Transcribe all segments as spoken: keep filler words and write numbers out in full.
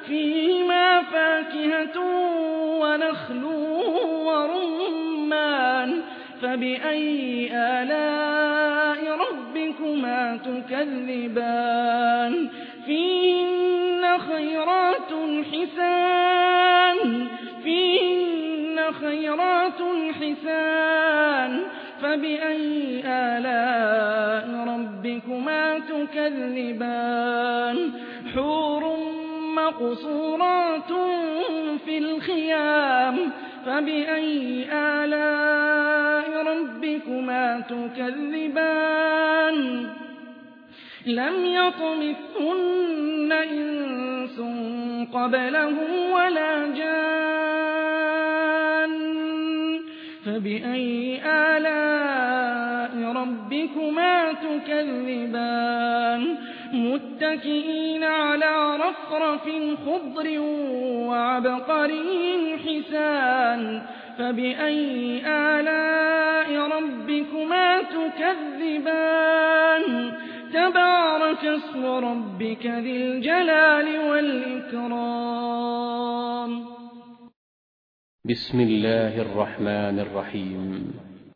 فيهما فاكهة ونخل ورمان فبأي آلاء ربكما تكذبان فيهن خيرات حسان فيهن خيرات حسان فبأي آلاء ربكما تكذبان حور مقصورات في الخيام فبأي آلاء ربكما تكذبان لم يطمثهن إنس قبلهم ولا جان فبأي آلاء ربكما تكذبان متكئين على رفرف خضر وعبقري حسان فبأي آلاء ربكما تكذبان تبارك اسم ربك ذي الجلال والإكرام بسم الله الرحمن الرحيم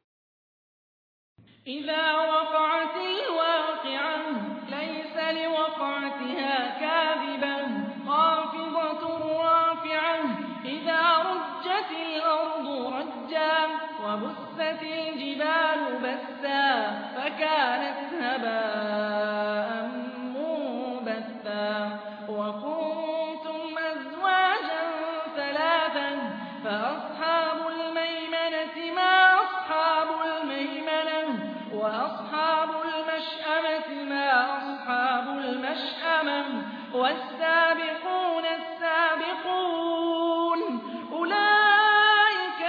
إذا وقعت الواقعة ليس لوقعتها كاذبة خافضة رافعة إذا رجت الأرض رجا وبست الجبال بسا فكانت هباء منبثا وكنتم أزواجا ثلاثا فأصحاب الميمنة ما أصحاب الميمنة وأصحاب المشأمة ما أصحاب المشأمة والسابقون السابقون أولئك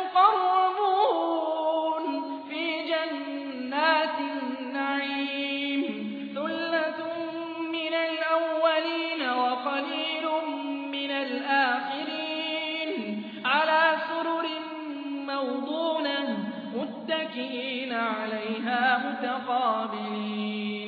المقربون في جنات النعيم ثلة من الأولين وقليل من الآخرين على سرر موضونة متكئين عليها متقابلين